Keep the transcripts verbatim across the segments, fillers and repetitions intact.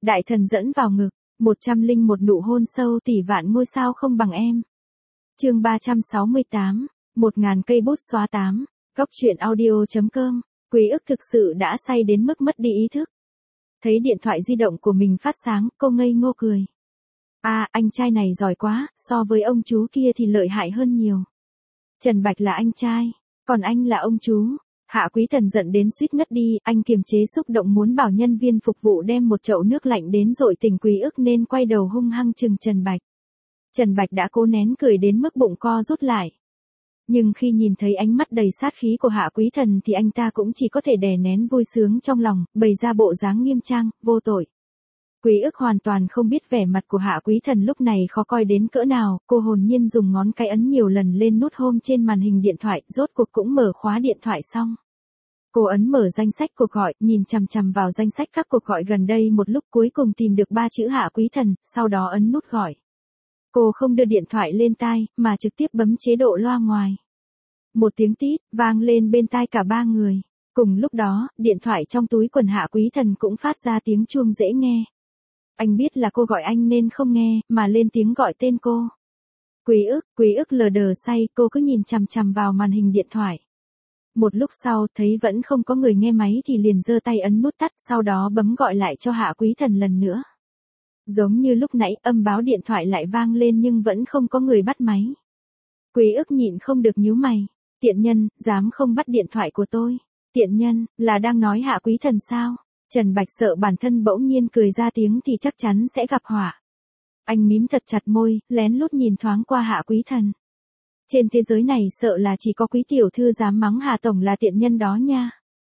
Đại thần dẫn vào ngực, một trăm linh một nụ hôn sâu tỷ vạn ngôi sao không bằng em. Chương ba trăm sáu mươi tám, một ngàn cây bút xóa tám, góc truyện audio chấm com. Quý ức thực sự đã say đến mức mất đi ý thức. Thấy điện thoại di động của mình phát sáng, cô ngây ngô cười. À, anh trai này giỏi quá, so với ông chú kia thì lợi hại hơn nhiều. Trần Bạch là anh trai, còn anh là ông chú. Hạ Quý Thần giận đến suýt ngất đi, anh kiềm chế xúc động muốn bảo nhân viên phục vụ đem một chậu nước lạnh đến dội tỉnh Quý ức nên quay đầu hung hăng chừng Trần Bạch. Trần Bạch đã cố nén cười đến mức bụng co rút lại. Nhưng khi nhìn thấy ánh mắt đầy sát khí của Hạ Quý Thần thì anh ta cũng chỉ có thể đè nén vui sướng trong lòng, bày ra bộ dáng nghiêm trang, vô tội. Quý ức hoàn toàn không biết vẻ mặt của Hạ Quý Thần lúc này khó coi đến cỡ nào, cô hồn nhiên dùng ngón cái ấn nhiều lần lên nút home trên màn hình điện thoại, rốt cuộc cũng mở khóa điện thoại xong. Cô ấn mở danh sách cuộc gọi, nhìn chằm chằm vào danh sách các cuộc gọi gần đây một lúc cuối cùng tìm được ba chữ Hạ Quý Thần, sau đó ấn nút gọi. Cô không đưa điện thoại lên tai, mà trực tiếp bấm chế độ loa ngoài. Một tiếng tít, vang lên bên tai cả ba người. Cùng lúc đó, điện thoại trong túi quần Hạ Quý Thần cũng phát ra tiếng chuông dễ nghe. Anh biết là cô gọi anh nên không nghe, mà lên tiếng gọi tên cô. Quý ức, Quý ức lờ đờ say, cô cứ nhìn chằm chằm vào màn hình điện thoại. Một lúc sau, thấy vẫn không có người nghe máy thì liền giơ tay ấn nút tắt, sau đó bấm gọi lại cho Hạ Quý Thần lần nữa. Giống như lúc nãy, âm báo điện thoại lại vang lên nhưng vẫn không có người bắt máy. Quý ức nhịn không được nhíu mày. Tiện nhân, dám không bắt điện thoại của tôi. Tiện nhân, là đang nói Hạ Quý Thần sao? Trần Bạch sợ bản thân bỗng nhiên cười ra tiếng thì chắc chắn sẽ gặp họa. Anh mím thật chặt môi, lén lút nhìn thoáng qua Hạ Quý Thần. Trên thế giới này sợ là chỉ có Quý tiểu thư dám mắng Hạ tổng là tiện nhân đó nha.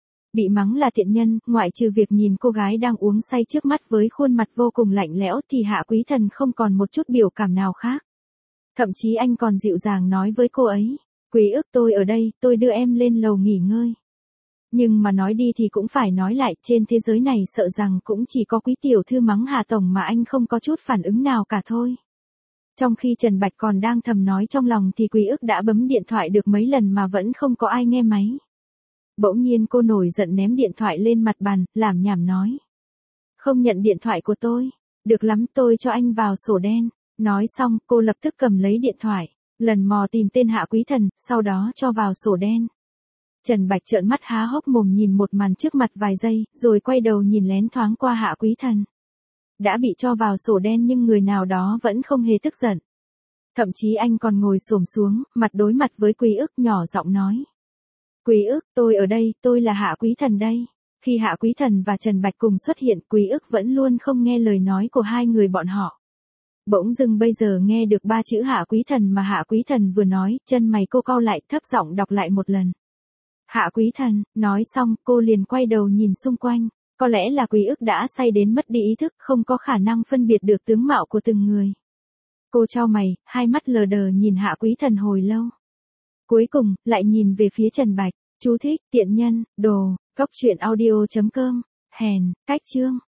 Bị mắng là tiện nhân, ngoại trừ việc nhìn cô gái đang uống say trước mắt với khuôn mặt vô cùng lạnh lẽo thì Hạ Quý Thần không còn một chút biểu cảm nào khác. Thậm chí anh còn dịu dàng nói với cô ấy. Quý ức, tôi ở đây, tôi đưa em lên lầu nghỉ ngơi. Nhưng mà nói đi thì cũng phải nói lại, trên thế giới này sợ rằng cũng chỉ có Quý tiểu thư mắng Hạ tổng mà anh không có chút phản ứng nào cả thôi. Trong khi Trần Bạch còn đang thầm nói trong lòng thì Quý ức đã bấm điện thoại được mấy lần mà vẫn không có ai nghe máy. Bỗng nhiên cô nổi giận ném điện thoại lên mặt bàn, lảm nhảm nói. Không nhận điện thoại của tôi. Được lắm, tôi cho anh vào sổ đen. Nói xong, cô lập tức cầm lấy điện thoại, lần mò tìm tên Hạ Quý Thần, sau đó cho vào sổ đen. Trần Bạch trợn mắt há hốc mồm nhìn một màn trước mặt vài giây, rồi quay đầu nhìn lén thoáng qua Hạ Quý Thần. Đã bị cho vào sổ đen nhưng người nào đó vẫn không hề tức giận. Thậm chí anh còn ngồi xổm xuống, mặt đối mặt với Quý ức, nhỏ giọng nói. Quý ức, tôi ở đây, tôi là Hạ Quý Thần đây. Khi Hạ Quý Thần và Trần Bạch cùng xuất hiện, Quý ức vẫn luôn không nghe lời nói của hai người bọn họ. Bỗng dưng bây giờ nghe được ba chữ Hạ Quý Thần mà Hạ Quý Thần vừa nói, chân mày cô cau lại, thấp giọng đọc lại một lần. Hạ Quý Thần, nói xong, cô liền quay đầu nhìn xung quanh. Có lẽ là Quý ức đã say đến mất đi ý thức, không có khả năng phân biệt được tướng mạo của từng người. Cô chau mày, hai mắt lờ đờ nhìn Hạ Quý Thần hồi lâu. Cuối cùng, lại nhìn về phía Trần Bạch. Chú thích, tiện nhân, đồ, góc truyện audio chấm com, hèn, cách chương.